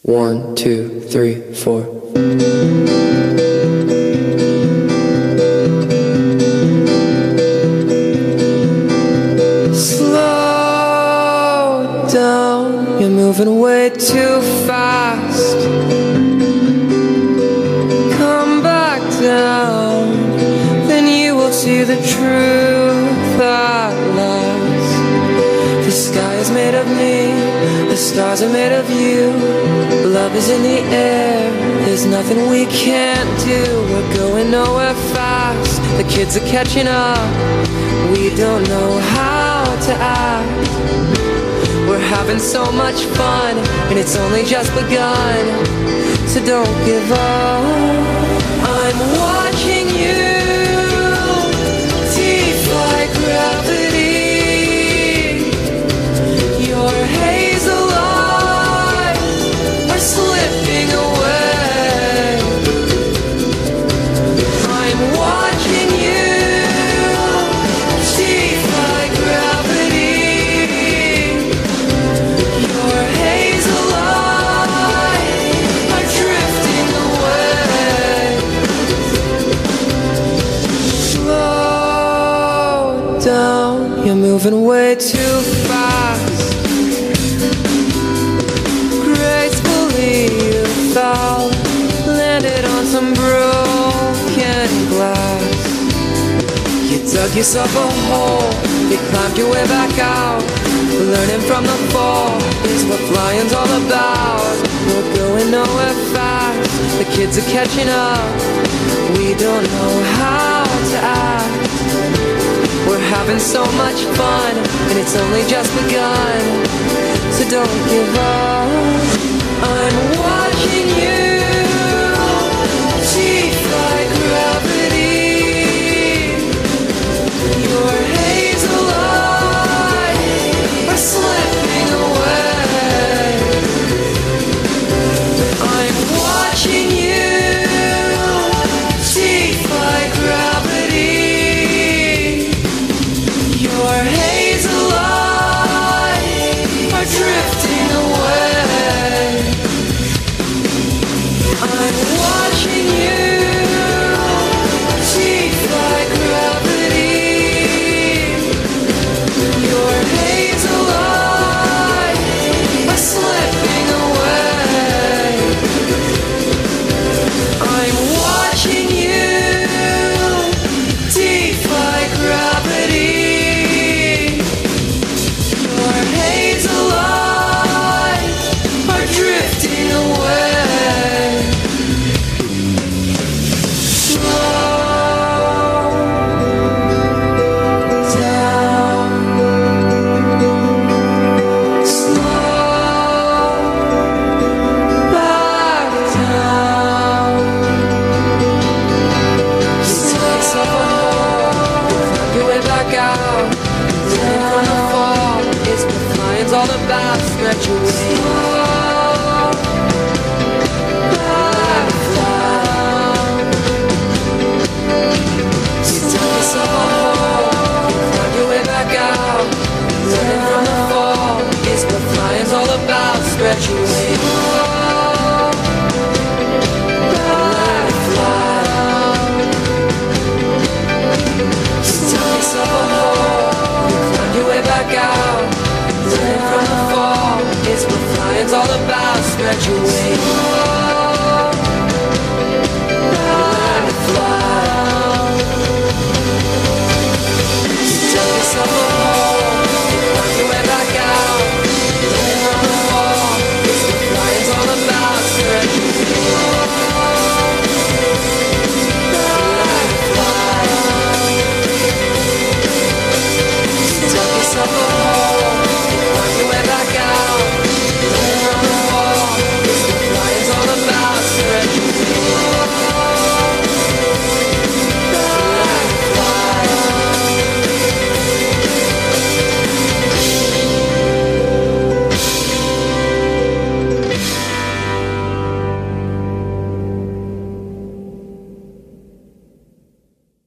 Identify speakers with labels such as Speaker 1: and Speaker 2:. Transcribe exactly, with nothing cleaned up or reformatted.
Speaker 1: One, two, three, four. Slow down, you're moving way too fast. Come back down, then you will see the truth at last. The sky is made of me, the stars are made of you. Love is in the air, there's nothing we can't do. We're going nowhere fast, the kids are catching up. We don't know how to act. We're having so much fun, and it's only just begun. So don't give up. I'm watching you defy gravity. Your hazel eyes are slipping away. I'm watching you defy gravity. Your hazel eyes are drifting away. Slow down, you're moving way too fast. Gracefully you fell, landed on some broken glass. You dug yourself a hole, you climbed your way back out. Learning from the fall is what flying's all about. We're going nowhere fast, the kids are catching up. We don't know how to act. We're having so much fun, and it's only just begun. So don't give up. I'm watching you defy gravity. Your hazel eyes are slipping away. I'm watching you defy gravity. Your hazel eyes are drifting away. I'm watching you defy gravity. Your hazel eyes are slipping away. I'm watching you defy gravity. Your hazel eyes are drifting away. All about stretch away. Back down. You dug yourself a hole, you climbed your way back out. Learning from the fall is what flying's all about. Stretch away. Back down. You dug yourself a hole, you climbed your way back out. Learning from the fall is what flying's all about. Stretch away.